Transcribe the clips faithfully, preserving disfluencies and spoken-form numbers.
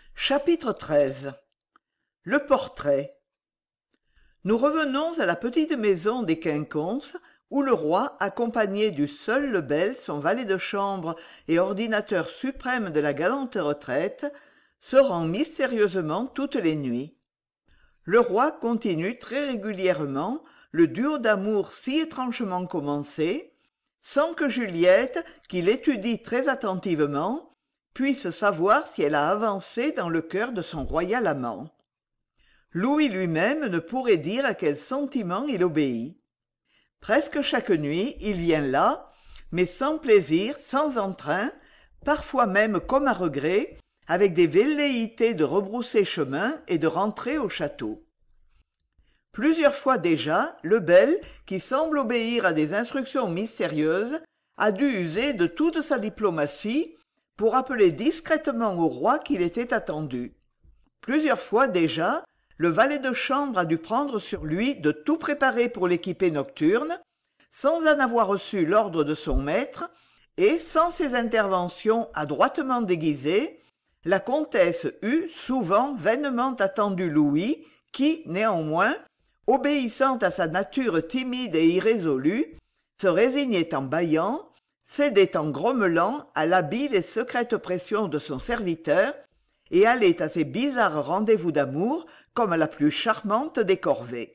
Chapitre treize. Le portrait. Nous revenons à la petite maison des Quinconces, où le roi, accompagné du seul Lebel, son valet de chambre et ordinateur suprême de la galante retraite, se rend mystérieusement toutes les nuits. Le roi continue très régulièrement le duo d'amour si étrangement commencé, sans que Juliette, qui l'étudie très attentivement, puisse savoir si elle a avancé dans le cœur de son royal amant. Louis lui-même ne pourrait dire à quel sentiment il obéit. Presque chaque nuit, il vient là, mais sans plaisir, sans entrain, parfois même comme à regret, avec des velléités de rebrousser chemin et de rentrer au château. Plusieurs fois déjà, Lebel, qui semble obéir à des instructions mystérieuses, a dû user de toute sa diplomatie pour appeler discrètement au roi qu'il était attendu. Plusieurs fois déjà, le valet de chambre a dû prendre sur lui de tout préparer pour l'équipée nocturne, sans en avoir reçu l'ordre de son maître, et sans ces interventions adroitement déguisées, la comtesse eût souvent vainement attendu Louis, qui, néanmoins, obéissant à sa nature timide et irrésolue, se résignait en bâillant, cédait en grommelant à l'habile et secrète pression de son serviteur, et allait à ces bizarres rendez-vous d'amour comme à la plus charmante des corvées.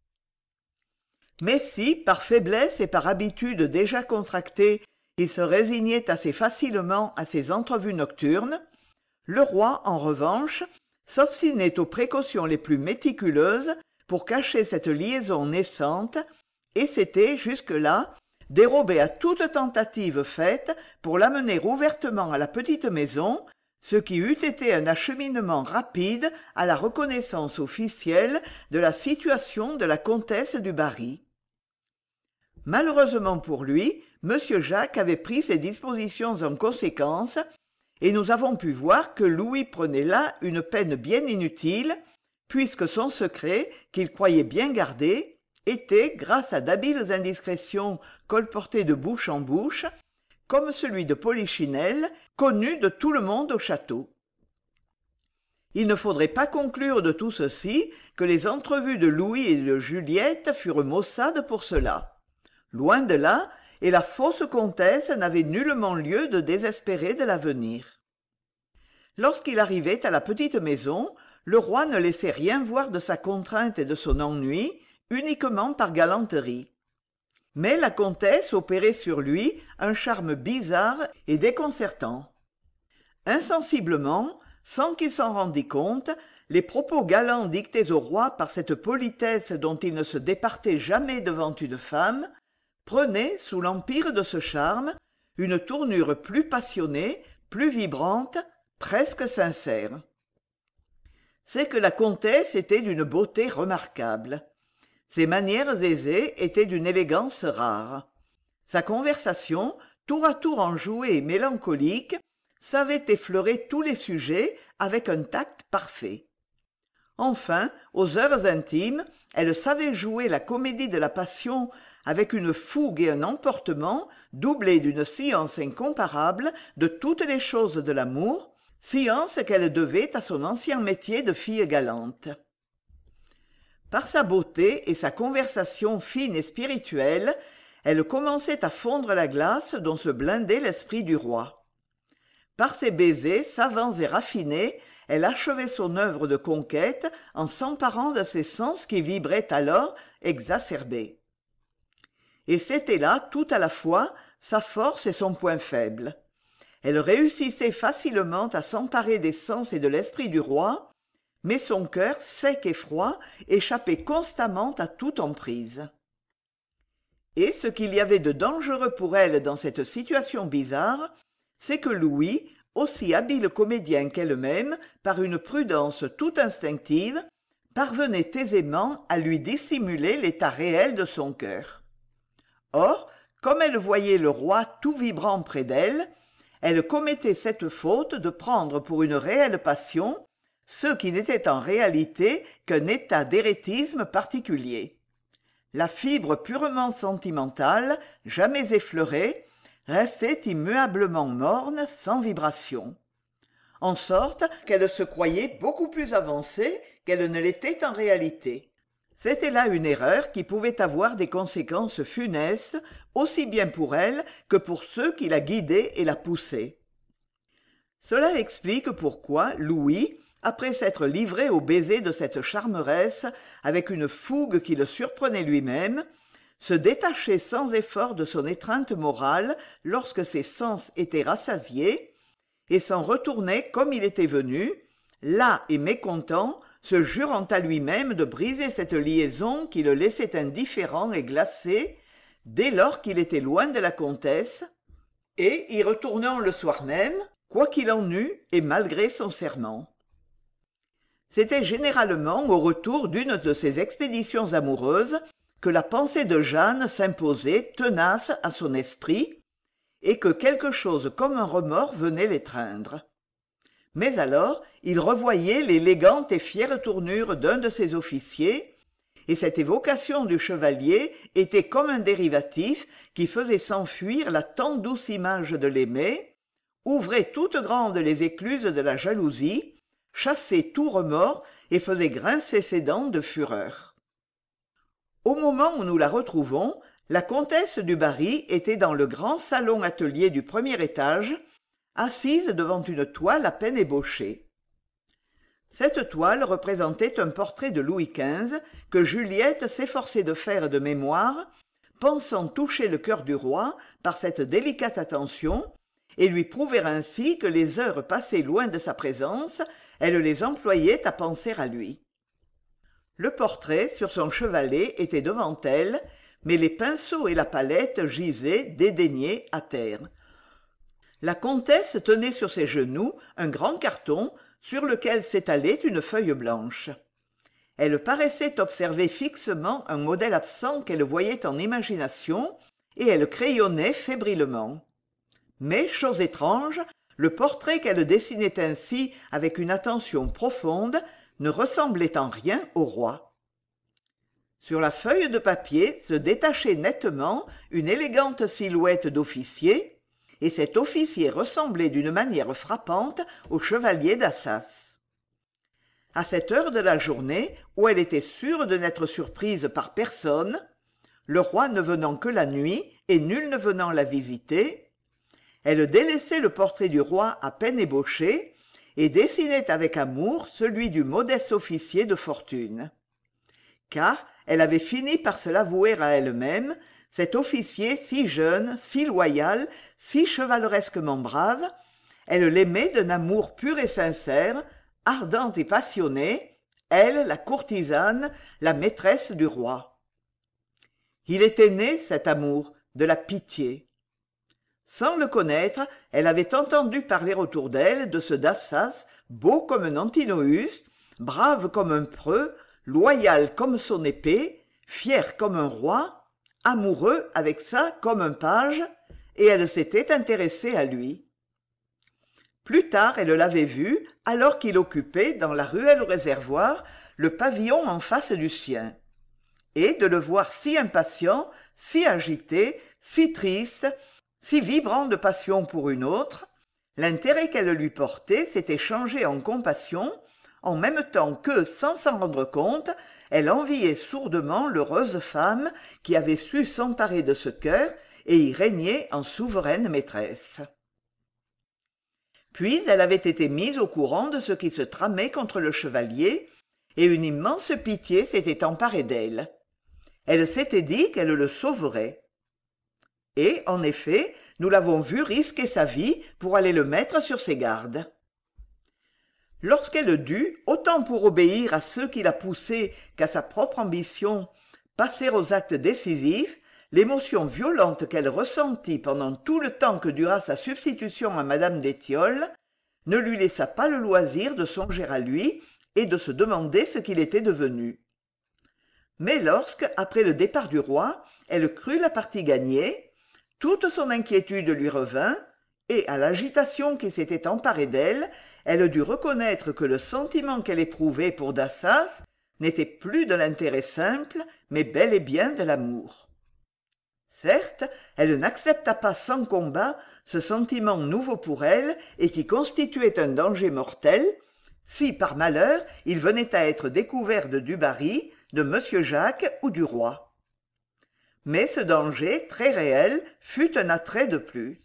Mais si, par faiblesse et par habitude déjà contractée, il se résignait assez facilement à ces entrevues nocturnes, le roi, en revanche, s'obstinait aux précautions les plus méticuleuses pour cacher cette liaison naissante, et s'était, jusque-là, dérobé à toute tentative faite pour l'amener ouvertement à la petite maison, ce qui eût été un acheminement rapide à la reconnaissance officielle de la situation de la comtesse du Barry. Malheureusement pour lui, m Jacques avait pris ses dispositions en conséquence, et nous avons pu voir que Louis prenait là une peine bien inutile, puisque son secret, qu'il croyait bien gardé, était, grâce à d'habiles indiscrétions colportées de bouche en bouche, comme celui de Polichinelle, connu de tout le monde au château. Il ne faudrait pas conclure de tout ceci que les entrevues de Louis et de Juliette furent maussades pour cela. Loin de là, et la fausse comtesse n'avait nullement lieu de désespérer de l'avenir. Lorsqu'il arrivait à la petite maison, le roi ne laissait rien voir de sa contrainte et de son ennui, uniquement par galanterie. Mais la comtesse opérait sur lui un charme bizarre et déconcertant. Insensiblement, sans qu'il s'en rendît compte, les propos galants dictés au roi par cette politesse dont il ne se départait jamais devant une femme, prenaient, sous l'empire de ce charme, une tournure plus passionnée, plus vibrante, presque sincère. C'est que la comtesse était d'une beauté remarquable. Ses manières aisées étaient d'une élégance rare. Sa conversation, tour à tour enjouée et mélancolique, savait effleurer tous les sujets avec un tact parfait. Enfin, aux heures intimes, elle savait jouer la comédie de la passion avec une fougue et un emportement doublés d'une science incomparable de toutes les choses de l'amour, science qu'elle devait à son ancien métier de fille galante. Par sa beauté et sa conversation fine et spirituelle, elle commençait à fondre la glace dont se blindait l'esprit du roi. Par ses baisers savants et raffinés, elle achevait son œuvre de conquête en s'emparant de ses sens qui vibraient alors exacerbés. Et c'était là, tout à la fois, sa force et son point faible. Elle réussissait facilement à s'emparer des sens et de l'esprit du roi, mais son cœur, sec et froid, échappait constamment à toute emprise. Et ce qu'il y avait de dangereux pour elle dans cette situation bizarre, c'est que Louis, aussi habile comédien qu'elle-même, par une prudence tout instinctive, parvenait aisément à lui dissimuler l'état réel de son cœur. Or, comme elle voyait le roi tout vibrant près d'elle, elle commettait cette faute de prendre pour une réelle passion ce qui n'était en réalité qu'un état d'éréthisme particulier. La fibre purement sentimentale, jamais effleurée, restait immuablement morne, sans vibration. en sorte qu'elle se croyait beaucoup plus avancée qu'elle ne l'était en réalité. C'était là une erreur qui pouvait avoir des conséquences funestes, aussi bien pour elle que pour ceux qui la guidaient et la poussaient. Cela explique pourquoi Louis, après s'être livré au baiser de cette charmeresse avec une fougue qui le surprenait lui-même, se détachait sans effort de son étreinte morale lorsque ses sens étaient rassasiés, et s'en retournait comme il était venu, las et mécontent, se jurant à lui-même de briser cette liaison qui le laissait indifférent et glacé dès lors qu'il était loin de la comtesse, et y retournant le soir même, quoi qu'il en eût et malgré son serment. C'était généralement au retour d'une de ces expéditions amoureuses que la pensée de Jeanne s'imposait tenace à son esprit, et que quelque chose comme un remords venait l'étreindre. Mais alors il revoyait l'élégante et fière tournure d'un de ses officiers, et cette évocation du chevalier était comme un dérivatif qui faisait s'enfuir la tant douce image de l'aimé, ouvrait toutes grandes les écluses de la jalousie, chassait tout remords et faisait grincer ses dents de fureur. Au moment où nous la retrouvons, la comtesse du Barry était dans le grand salon atelier du premier étage, assise devant une toile à peine ébauchée. Cette toile représentait un portrait de Louis quinze que Juliette s'efforçait de faire de mémoire, pensant toucher le cœur du roi par cette délicate attention, et lui prouver ainsi que les heures passées loin de sa présence, elle les employait à penser à lui. Le portrait, sur son chevalet, était devant elle, mais les pinceaux et la palette gisaient, dédaignés, à terre. La comtesse tenait sur ses genoux un grand carton sur lequel s'étalait une feuille blanche. Elle paraissait observer fixement un modèle absent qu'elle voyait en imagination, et elle crayonnait fébrilement. Mais, chose étrange, le portrait qu'elle dessinait ainsi avec une attention profonde ne ressemblait en rien au roi. Sur la feuille de papier se détachait nettement une élégante silhouette d'officier, et cet officier ressemblait d'une manière frappante au chevalier d'Assas. À cette heure de la journée, où elle était sûre de n'être surprise par personne, le roi ne venant que la nuit et nul ne venant la visiter, elle délaissait le portrait du roi à peine ébauché et dessinait avec amour celui du modeste officier de fortune. Car elle avait fini par se l'avouer à elle-même, cet officier si jeune, si loyal, si chevaleresquement brave, elle l'aimait d'un amour pur et sincère, ardent et passionné, elle, la courtisane, la maîtresse du roi. Il était né, cet amour, de la pitié. Sans le connaître, elle avait entendu parler autour d'elle de ce Dassas, beau comme un Antinoüs, brave comme un preux, loyal comme son épée, fier comme un roi, amoureux avec ça comme un page, et elle s'était intéressée à lui. Plus tard, elle l'avait vu, alors qu'il occupait, dans la ruelle au réservoir, le pavillon en face du sien. Et de le voir si impatient, si agité, si triste, si vibrant de passion pour une autre, l'intérêt qu'elle lui portait s'était changé en compassion, en même temps que, sans s'en rendre compte, elle enviait sourdement l'heureuse femme qui avait su s'emparer de ce cœur et y régner en souveraine maîtresse. Puis elle avait été mise au courant de ce qui se tramait contre le chevalier, et une immense pitié s'était emparée d'elle. Elle s'était dit qu'elle le sauverait. Et, en effet, nous l'avons vu risquer sa vie pour aller le mettre sur ses gardes. Lorsqu'elle dut, autant pour obéir à ceux qui la poussaient qu'à sa propre ambition, passer aux actes décisifs, l'émotion violente qu'elle ressentit pendant tout le temps que dura sa substitution à madame d'Étiolles ne lui laissa pas le loisir de songer à lui et de se demander ce qu'il était devenu. Mais lorsque, après le départ du roi, elle crut la partie gagnée, toute son inquiétude lui revint, et à l'agitation qui s'était emparée d'elle, elle dut reconnaître que le sentiment qu'elle éprouvait pour Dassas n'était plus de l'intérêt simple, mais bel et bien de l'amour. Certes, elle n'accepta pas sans combat ce sentiment nouveau pour elle et qui constituait un danger mortel, si par malheur il venait à être découvert de Dubarry, de monsieur Jacques ou du roi. Mais ce danger, très réel, fut un attrait de plus.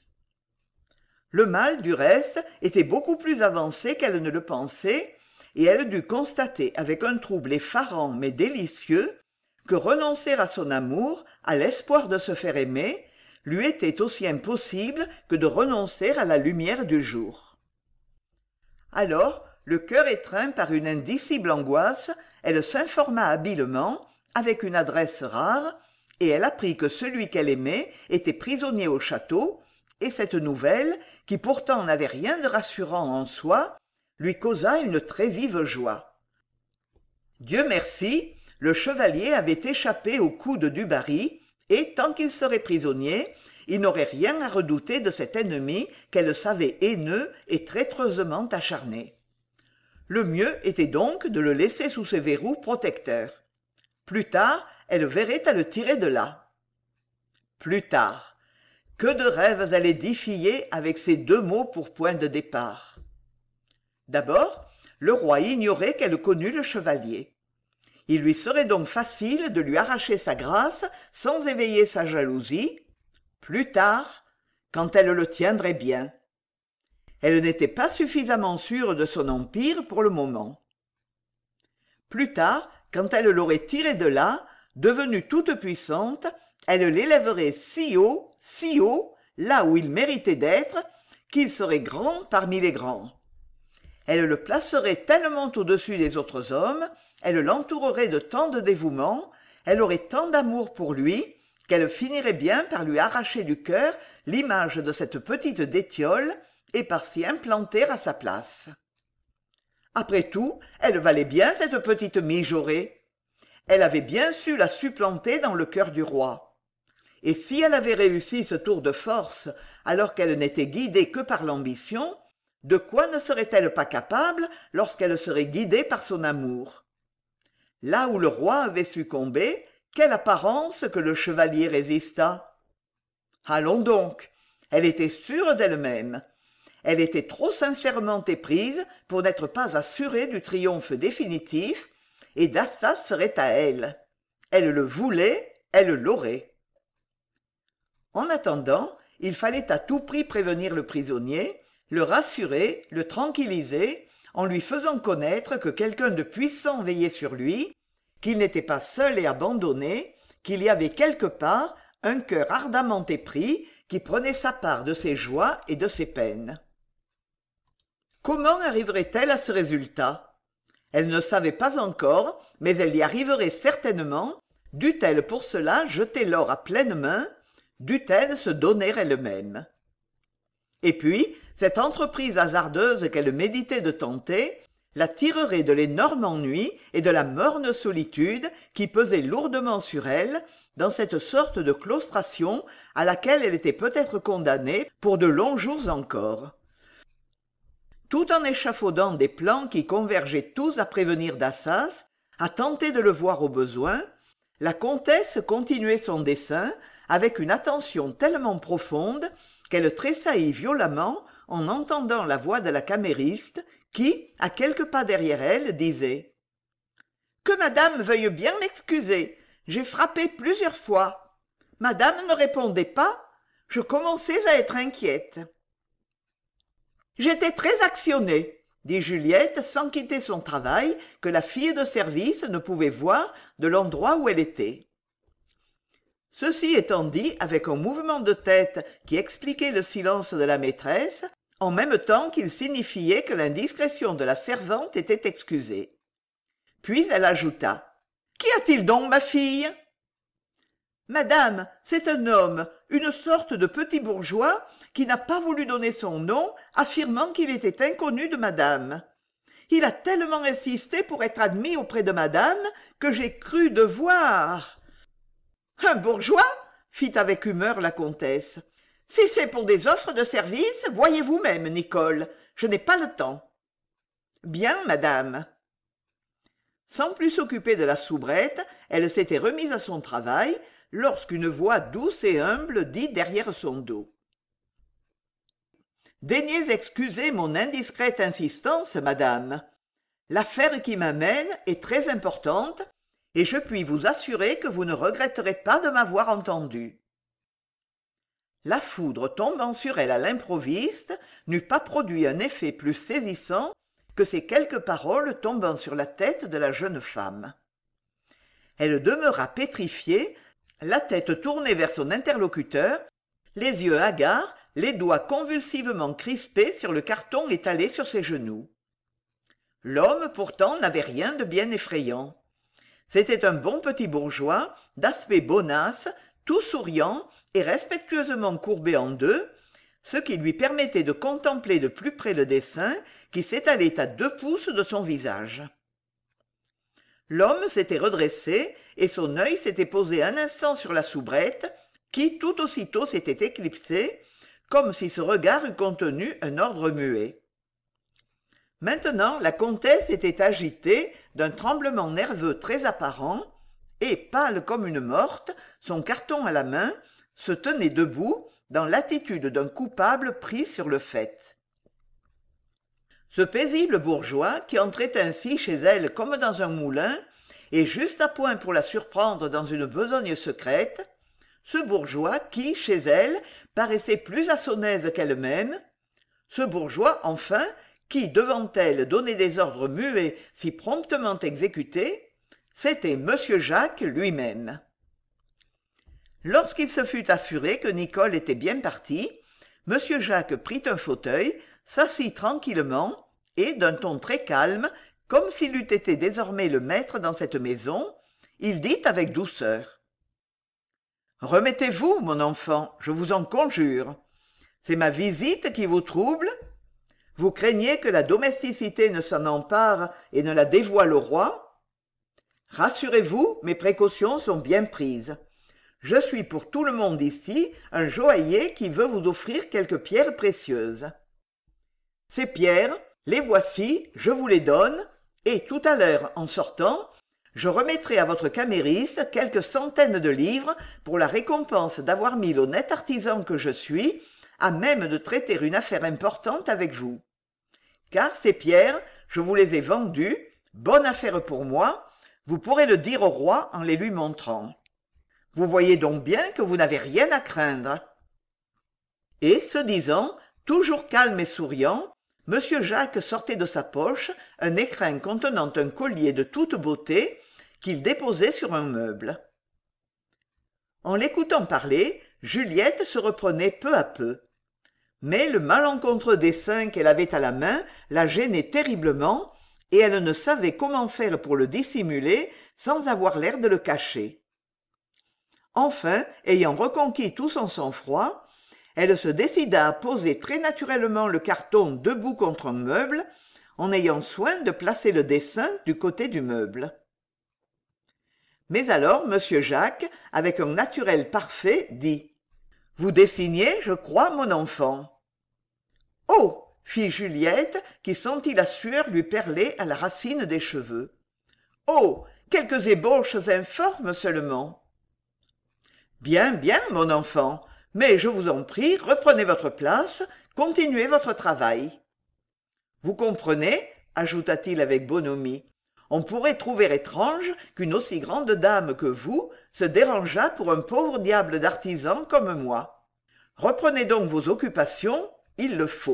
Le mal, du reste, était beaucoup plus avancé qu'elle ne le pensait, et elle dut constater avec un trouble effarant mais délicieux que renoncer à son amour, à l'espoir de se faire aimer, lui était aussi impossible que de renoncer à la lumière du jour. Alors, le cœur étreint par une indicible angoisse, elle s'informa habilement, avec une adresse rare, et elle apprit que celui qu'elle aimait était prisonnier au château, et cette nouvelle, qui pourtant n'avait rien de rassurant en soi, lui causa une très vive joie. Dieu merci, le chevalier avait échappé au coup de Dubarry, et tant qu'il serait prisonnier, il n'aurait rien à redouter de cet ennemi qu'elle savait haineux et traîtreusement acharné. Le mieux était donc de le laisser sous ses verrous protecteurs. Plus tard, elle verrait à le tirer de là. Plus tard. Que de rêves elle édifiait avec ces deux mots pour point de départ. D'abord, le roi ignorait qu'elle connût le chevalier. Il lui serait donc facile de lui arracher sa grâce sans éveiller sa jalousie. Plus tard, quand elle le tiendrait bien. Elle n'était pas suffisamment sûre de son empire pour le moment. Plus tard, quand elle l'aurait tiré de là, devenue toute puissante, elle l'élèverait si haut, si haut, là où il méritait d'être, qu'il serait grand parmi les grands. Elle le placerait tellement au-dessus des autres hommes, elle l'entourerait de tant de dévouement, elle aurait tant d'amour pour lui, qu'elle finirait bien par lui arracher du cœur l'image de cette petite Détiole et par s'y implanter à sa place. Après tout, elle valait bien cette petite mijaurée. Elle avait bien su la supplanter dans le cœur du roi. Et si elle avait réussi ce tour de force alors qu'elle n'était guidée que par l'ambition, de quoi ne serait-elle pas capable lorsqu'elle serait guidée par son amour? Là où le roi avait succombé, quelle apparence que le chevalier résistât! Allons donc, elle était sûre d'elle-même. Elle était trop sincèrement éprise pour n'être pas assurée du triomphe définitif, et Dassas serait à elle. Elle le voulait, elle l'aurait. En attendant, il fallait à tout prix prévenir le prisonnier, le rassurer, le tranquilliser, en lui faisant connaître que quelqu'un de puissant veillait sur lui, qu'il n'était pas seul et abandonné, qu'il y avait quelque part un cœur ardemment épris qui prenait sa part de ses joies et de ses peines. Comment arriverait-elle à ce résultat? Elle ne savait pas encore, mais elle y arriverait certainement, dût-elle pour cela jeter l'or à pleines mains, dût-elle se donner elle-même. Et puis, cette entreprise hasardeuse qu'elle méditait de tenter, la tirerait de l'énorme ennui et de la morne solitude qui pesaient lourdement sur elle, dans cette sorte de claustration à laquelle elle était peut-être condamnée pour de longs jours encore. Tout en échafaudant des plans qui convergeaient tous à prévenir Dassas, à tenter de le voir au besoin, la comtesse continuait son dessein avec une attention tellement profonde qu'elle tressaillit violemment en entendant la voix de la camériste qui, à quelques pas derrière elle, disait « Que madame veuille bien m'excuser, j'ai frappé plusieurs fois. Madame ne répondait pas, je commençais à être inquiète. » « J'étais très actionnée, » dit Juliette sans quitter son travail que la fille de service ne pouvait voir de l'endroit où elle était. Ceci étant dit avec un mouvement de tête qui expliquait le silence de la maîtresse, en même temps qu'il signifiait que l'indiscrétion de la servante était excusée. Puis elle ajouta « Qu'y a-t-il donc, ma fille ?»« Madame, c'est un homme, une sorte de petit bourgeois, qui n'a pas voulu donner son nom, affirmant qu'il était inconnu de madame. Il a tellement insisté pour être admis auprès de madame que j'ai cru devoir... » « Un bourgeois ?» fit avec humeur la comtesse. « Si c'est pour des offres de service, voyez vous-même, Nicole, je n'ai pas le temps. »« Bien, madame. » Sans plus s'occuper de la soubrette, elle s'était remise à son travail, lorsqu'une voix douce et humble dit derrière son dos: « Daignez excuser mon indiscrète insistance, madame. L'affaire qui m'amène est très importante, et je puis vous assurer que vous ne regretterez pas de m'avoir entendu. » La foudre tombant sur elle à l'improviste n'eût pas produit un effet plus saisissant que ces quelques paroles tombant sur la tête de la jeune femme. Elle demeura pétrifiée, la tête tournée vers son interlocuteur, les yeux hagards, les doigts convulsivement crispés sur le carton étalé sur ses genoux. L'homme, pourtant, n'avait rien de bien effrayant. C'était un bon petit bourgeois, d'aspect bonasse, tout souriant et respectueusement courbé en deux, ce qui lui permettait de contempler de plus près le dessin qui s'étalait à deux pouces de son visage. L'homme s'était redressé et son œil s'était posé un instant sur la soubrette, qui tout aussitôt s'était éclipsée, comme si ce regard eût contenu un ordre muet. Maintenant la comtesse était agitée d'un tremblement nerveux très apparent, et, pâle comme une morte, son carton à la main, se tenait debout, dans l'attitude d'un coupable pris sur le fait. Ce paisible bourgeois, qui entrait ainsi chez elle comme dans un moulin, et juste à point pour la surprendre dans une besogne secrète, ce bourgeois qui, chez elle, paraissait plus à son aise qu'elle-même, ce bourgeois, enfin, qui, devant elle, donnait des ordres muets si promptement exécutés, c'était monsieur Jacques lui-même. Lorsqu'il se fut assuré que Nicole était bien partie, monsieur Jacques prit un fauteuil, s'assit tranquillement et, d'un ton très calme, comme s'il eût été désormais le maître dans cette maison, il dit avec douceur: « Remettez-vous, mon enfant, je vous en conjure. C'est ma visite qui vous trouble? Vous craignez que la domesticité ne s'en empare et ne la dévoile au roi? Rassurez-vous, mes précautions sont bien prises. Je suis pour tout le monde ici un joaillier qui veut vous offrir quelques pierres précieuses. Ces pierres, les voici, je vous les donne, et tout à l'heure, en sortant, je remettrai à votre camériste quelques centaines de livres pour la récompense d'avoir mis l'honnête artisan que je suis à même de traiter une affaire importante avec vous. Car ces pierres, je vous les ai vendues, bonne affaire pour moi, vous pourrez le dire au roi en les lui montrant. Vous voyez donc bien que vous n'avez rien à craindre. » Et, ce disant, toujours calme et souriant, monsieur Jacques sortait de sa poche un écrin contenant un collier de toute beauté qu'il déposait sur un meuble. En l'écoutant parler, Juliette se reprenait peu à peu. Mais le malencontreux dessin qu'elle avait à la main la gênait terriblement, et elle ne savait comment faire pour le dissimuler sans avoir l'air de le cacher. Enfin, ayant reconquis tout son sang-froid, elle se décida à poser très naturellement le carton debout contre un meuble, en ayant soin de placer le dessin du côté du meuble. Mais alors monsieur Jacques, avec un naturel parfait, dit: « Vous dessinez, je crois, mon enfant. »« Oh !» fit Juliette, qui sentit la sueur lui perler à la racine des cheveux. « Oh ! Quelques ébauches informes seulement. »« Bien, bien, mon enfant, mais je vous en prie, reprenez votre place, continuez votre travail. Vous comprenez, ajouta-t-il avec bonhomie, on pourrait trouver étrange qu'une aussi grande dame que vous se dérangeât pour un pauvre diable d'artisan comme moi. Reprenez donc vos occupations, il le faut. »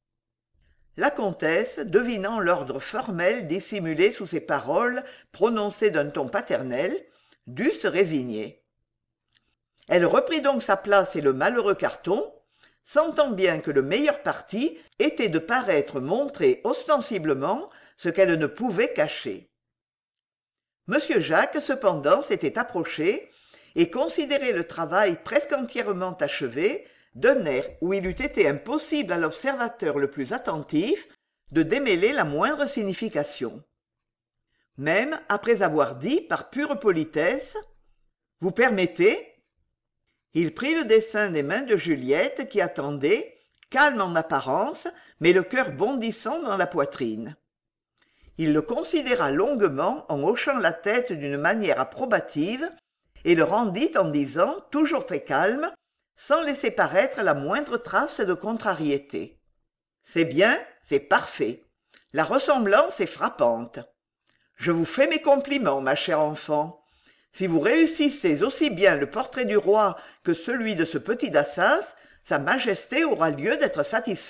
La comtesse, devinant l'ordre formel dissimulé sous ces paroles prononcées d'un ton paternel, dut se résigner. Elle reprit donc sa place et le malheureux carton, sentant bien que le meilleur parti était de paraître montrer ostensiblement ce qu'elle ne pouvait cacher. Monsieur Jacques, cependant, s'était approché et considérait le travail presque entièrement achevé d'un air où il eût été impossible à l'observateur le plus attentif de démêler la moindre signification. Même après avoir dit par pure politesse « Vous permettez ?» il prit le dessin des mains de Juliette qui attendait, calme en apparence, mais le cœur bondissant dans la poitrine. Il le considéra longuement en hochant la tête d'une manière approbative et le rendit en disant, toujours très calme, sans laisser paraître la moindre trace de contrariété. « C'est bien, c'est parfait. La ressemblance est frappante. Je vous fais mes compliments, ma chère enfant. Si vous réussissez aussi bien le portrait du roi que celui de ce petit Dassas, sa majesté aura lieu d'être satisfaite. »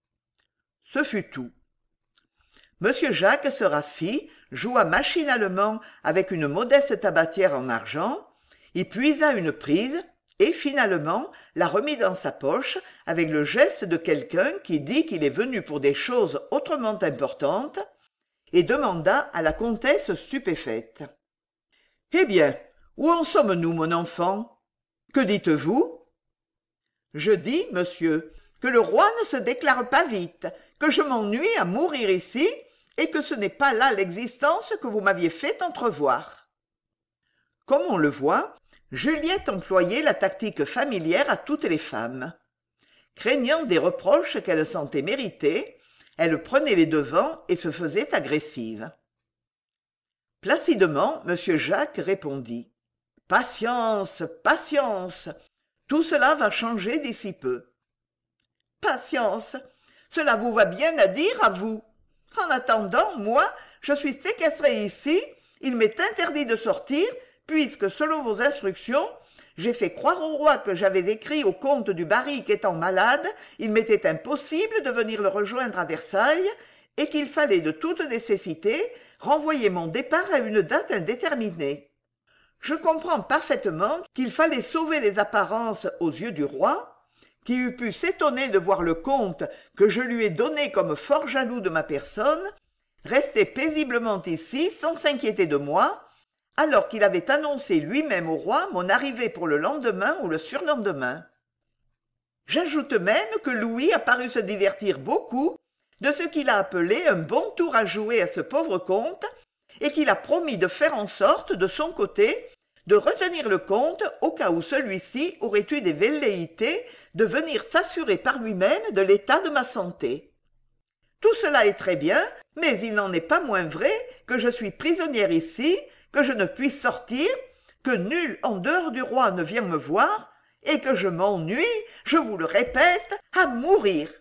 Ce fut tout. Monsieur Jacques se rassit, joua machinalement avec une modeste tabatière en argent, y puisa une prise, et finalement la remit dans sa poche avec le geste de quelqu'un qui dit qu'il est venu pour des choses autrement importantes, et demanda à la comtesse stupéfaite. « Eh bien, où en sommes-nous, mon enfant? Que dites-vous ?»« Je dis, monsieur, que le roi ne se déclare pas vite, que je m'ennuie à mourir ici, et que ce n'est pas là l'existence que vous m'aviez fait entrevoir. » Comme on le voit, Juliette employait la tactique familière à toutes les femmes. Craignant des reproches qu'elle sentait mérités, elle prenait les devants et se faisait agressive. Placidement, M. Jacques répondit. « Patience, patience, tout cela va changer d'ici peu. »« Patience, cela vous va bien à dire à vous. En attendant, moi, je suis séquestré ici, il m'est interdit de sortir, puisque, selon vos instructions, j'ai fait croire au roi que j'avais écrit au comte du Barry qu'étant malade, il m'était impossible de venir le rejoindre à Versailles, et qu'il fallait de toute nécessité renvoyer mon départ à une date indéterminée. Je comprends parfaitement qu'il fallait sauver les apparences aux yeux du roi, qui eût pu s'étonner de voir le comte que je lui ai donné comme fort jaloux de ma personne, rester paisiblement ici sans s'inquiéter de moi, alors qu'il avait annoncé lui-même au roi mon arrivée pour le lendemain ou le surlendemain. J'ajoute même que Louis a paru se divertir beaucoup de ce qu'il a appelé un bon tour à jouer à ce pauvre comte, et qu'il a promis de faire en sorte, de son côté, de retenir le comte au cas où celui-ci aurait eu des velléités de venir s'assurer par lui-même de l'état de ma santé. Tout cela est très bien, mais il n'en est pas moins vrai que je suis prisonnière ici, que je ne puis sortir, que nul en dehors du roi ne vient me voir, et que je m'ennuie, je vous le répète, à mourir.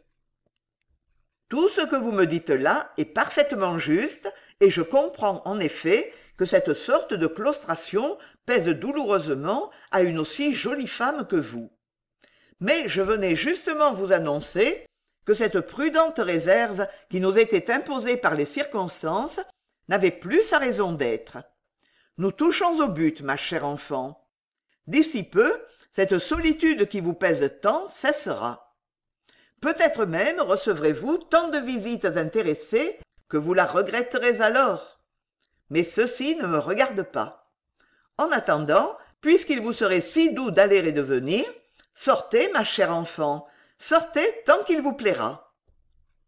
Tout ce que vous me dites là est parfaitement juste, et je comprends en effet que cette sorte de claustration pèse douloureusement à une aussi jolie femme que vous. Mais je venais justement vous annoncer que cette prudente réserve qui nous était imposée par les circonstances n'avait plus sa raison d'être. Nous touchons au but, ma chère enfant. D'ici peu, cette solitude qui vous pèse tant cessera. Peut-être même recevrez-vous tant de visites intéressées que vous la regretterez alors. Mais ceci ne me regarde pas. En attendant, puisqu'il vous serait si doux d'aller et de venir, sortez, ma chère enfant, sortez tant qu'il vous plaira. »« Quoi ?»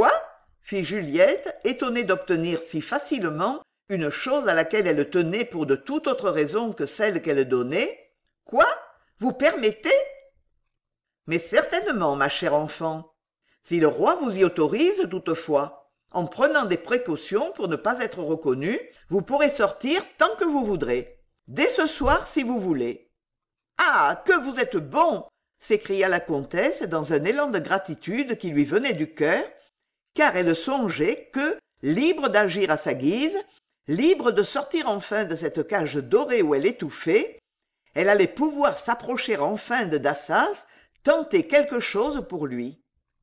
fit Juliette, étonnée d'obtenir si facilement une chose à laquelle elle tenait pour de toute autre raison que celle qu'elle donnait. « Quoi ? Vous permettez ? » ?»« Mais certainement, ma chère enfant. Si le roi vous y autorise toutefois, en prenant des précautions pour ne pas être reconnu, vous pourrez sortir tant que vous voudrez. Dès ce soir, si vous voulez. »« Ah, que vous êtes bon !» s'écria la comtesse dans un élan de gratitude qui lui venait du cœur, car elle songeait que, libre d'agir à sa guise, libre de sortir enfin de cette cage dorée où elle étouffait, elle allait pouvoir s'approcher enfin de Dassas, tenter quelque chose pour lui.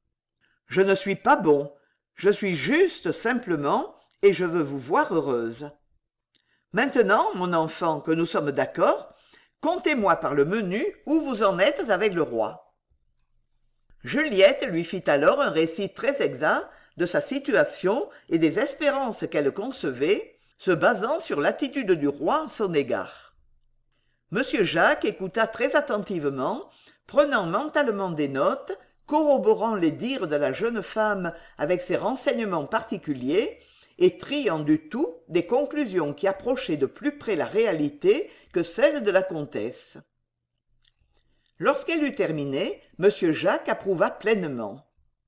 « Je ne suis pas bon, je suis juste simplement, et je veux vous voir heureuse. Maintenant, mon enfant, que nous sommes d'accord, contez-moi par le menu où vous en êtes avec le roi. » Juliette lui fit alors un récit très exact de sa situation et des espérances qu'elle concevait, se basant sur l'attitude du roi en son égard. Monsieur Jacques écouta très attentivement, prenant mentalement des notes, corroborant les dires de la jeune femme avec ses renseignements particuliers, et triant du tout des conclusions qui approchaient de plus près la réalité que celle de la comtesse. Lorsqu'elle eut terminé, M. Jacques approuva pleinement.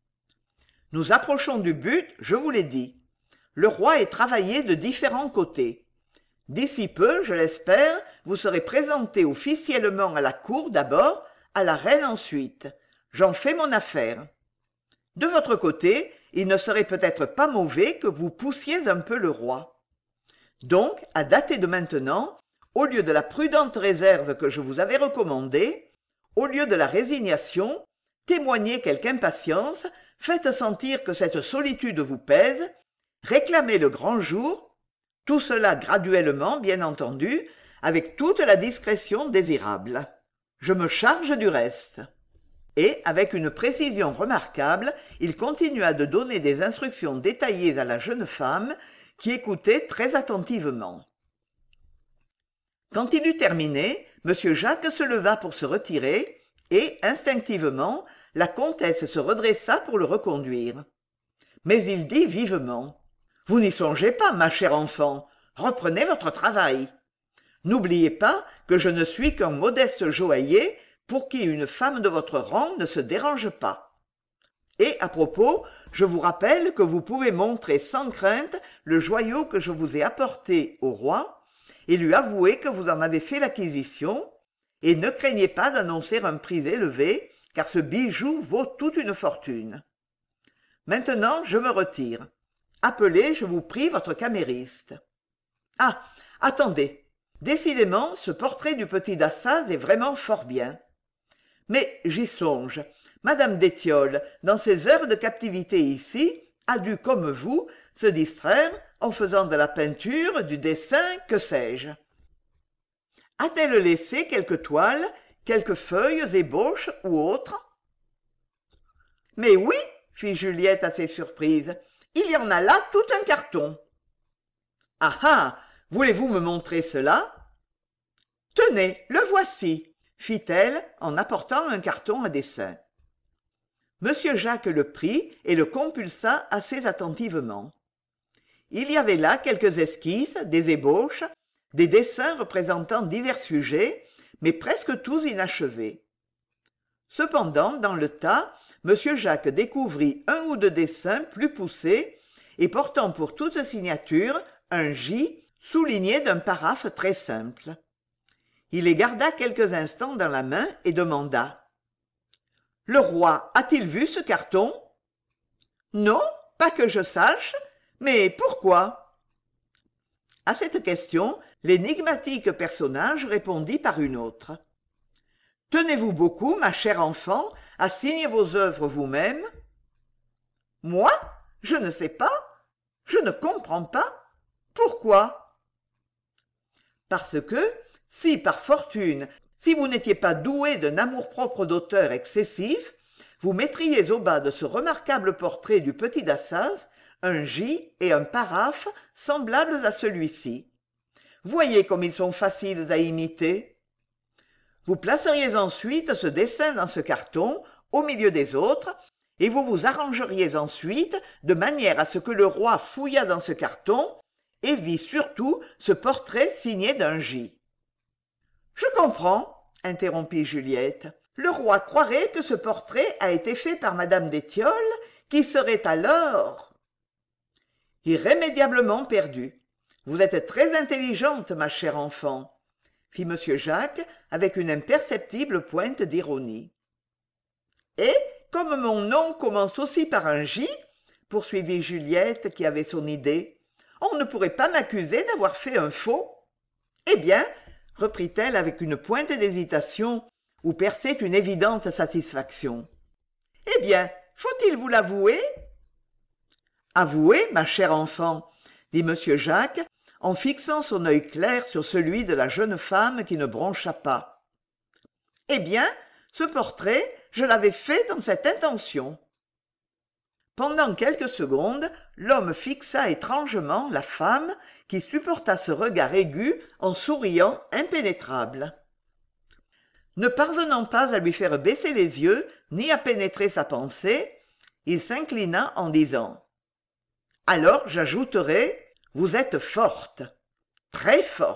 « Nous approchons du but, je vous l'ai dit. Le roi est travaillé de différents côtés. D'ici peu, je l'espère, vous serez présenté officiellement à la cour d'abord, à la reine ensuite. J'en fais mon affaire. De votre côté, il ne serait peut-être pas mauvais que vous poussiez un peu le roi. Donc, à dater de maintenant, au lieu de la prudente réserve que je vous avais recommandée, au lieu de la résignation, témoignez quelque impatience, faites sentir que cette solitude vous pèse, réclamez le grand jour, tout cela graduellement, bien entendu, avec toute la discrétion désirable. Je me charge du reste. Et, avec une précision remarquable, il continua de donner des instructions détaillées à la jeune femme, qui écoutait très attentivement. Quand il eut terminé, m. Jacques se leva pour se retirer, et, instinctivement, la comtesse se redressa pour le reconduire. Mais il dit vivement « Vous n'y songez pas, ma chère enfant, reprenez votre travail. N'oubliez pas que je ne suis qu'un modeste joaillier pour qui une femme de votre rang ne se dérange pas. Et à propos, je vous rappelle que vous pouvez montrer sans crainte le joyau que je vous ai apporté au roi et lui avouer que vous en avez fait l'acquisition, et ne craignez pas d'annoncer un prix élevé, car ce bijou vaut toute une fortune. Maintenant, je me retire. Appelez, je vous prie, votre camériste. Ah, attendez. Décidément, ce portrait du petit Dassaz est vraiment fort bien. Mais j'y songe. Madame d'Étiolles, dans ses heures de captivité ici, a dû, comme vous, se distraire en faisant de la peinture, du dessin, que sais-je. A-t-elle laissé quelques toiles, quelques feuilles, ébauches ou autres? Mais oui, fit Juliette assez surprise, il y en a là tout un carton. Ah ah, voulez-vous me montrer cela? Tenez, le voici, fit-elle en apportant un carton à dessin. Monsieur Jacques le prit et le compulsa assez attentivement. Il y avait là quelques esquisses, des ébauches, des dessins représentant divers sujets, mais presque tous inachevés. Cependant, dans le tas, monsieur Jacques découvrit un ou deux dessins plus poussés et portant pour toute signature un J souligné d'un paraphe très simple. Il les garda quelques instants dans la main et demanda « Le roi a-t-il vu ce carton ?»« Non, pas que je sache, mais pourquoi ?» À cette question, l'énigmatique personnage répondit par une autre. « Tenez-vous beaucoup, ma chère enfant, à signer vos œuvres vous-même ?»« Moi? Je ne sais pas. Je ne comprends pas. Pourquoi ?» Parce que, si par fortune, si vous n'étiez pas doué d'un amour-propre d'auteur excessif, vous mettriez au bas de ce remarquable portrait du petit Dassaz un J et un paraphe semblables à celui-ci. Voyez comme ils sont faciles à imiter. Vous placeriez ensuite ce dessin dans ce carton, au milieu des autres, et vous vous arrangeriez ensuite de manière à ce que le roi fouillât dans ce carton et vit surtout ce portrait signé d'un J. « Je comprends, » interrompit Juliette. « Le roi croirait que ce portrait a été fait par madame d'Étiolles, qui serait alors... » « Irrémédiablement perdue. Vous êtes très intelligente, ma chère enfant, » fit M. Jacques avec une imperceptible pointe d'ironie. « Et, comme mon nom commence aussi par un J, poursuivit Juliette qui avait son idée, on ne pourrait pas m'accuser d'avoir fait un faux. Eh bien, reprit-elle avec une pointe d'hésitation où perçait une évidente satisfaction. Eh bien, faut-il vous l'avouer? Avouez, ma chère enfant, dit M. Jacques, en fixant son œil clair sur celui de la jeune femme qui ne broncha pas. Eh bien, ce portrait, je l'avais fait dans cette intention. Pendant quelques secondes, l'homme fixa étrangement la femme qui supporta ce regard aigu en souriant impénétrable. Ne parvenant pas à lui faire baisser les yeux, ni à pénétrer sa pensée, il s'inclina en disant « Alors j'ajouterai, vous êtes forte, très forte. »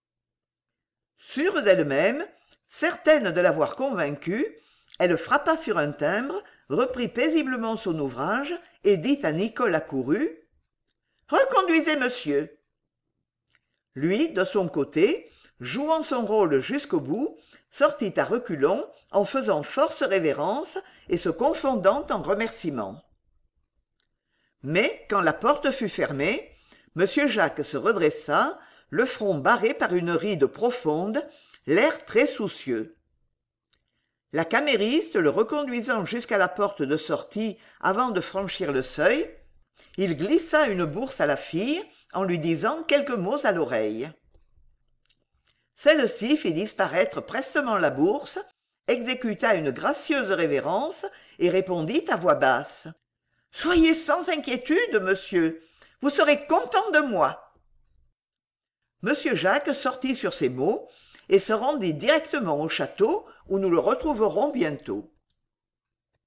Sûre d'elle-même, certaine de l'avoir convaincue, elle frappa sur un timbre, reprit paisiblement son ouvrage et dit à Nicole accourue « Reconduisez monsieur. » Lui, de son côté, jouant son rôle jusqu'au bout, sortit à reculons en faisant force révérence et se confondant en remerciements. Mais quand la porte fut fermée, m Jacques se redressa, le front barré par une ride profonde, l'air très soucieux. La camériste le reconduisant jusqu'à la porte de sortie avant de franchir le seuil, il glissa une bourse à la fille en lui disant quelques mots à l'oreille. Celle-ci fit disparaître prestement la bourse, exécuta une gracieuse révérence et répondit à voix basse. « Soyez sans inquiétude, monsieur, vous serez content de moi. » Monsieur Jacques sortit sur ces mots et se rendit directement au château où nous le retrouverons bientôt.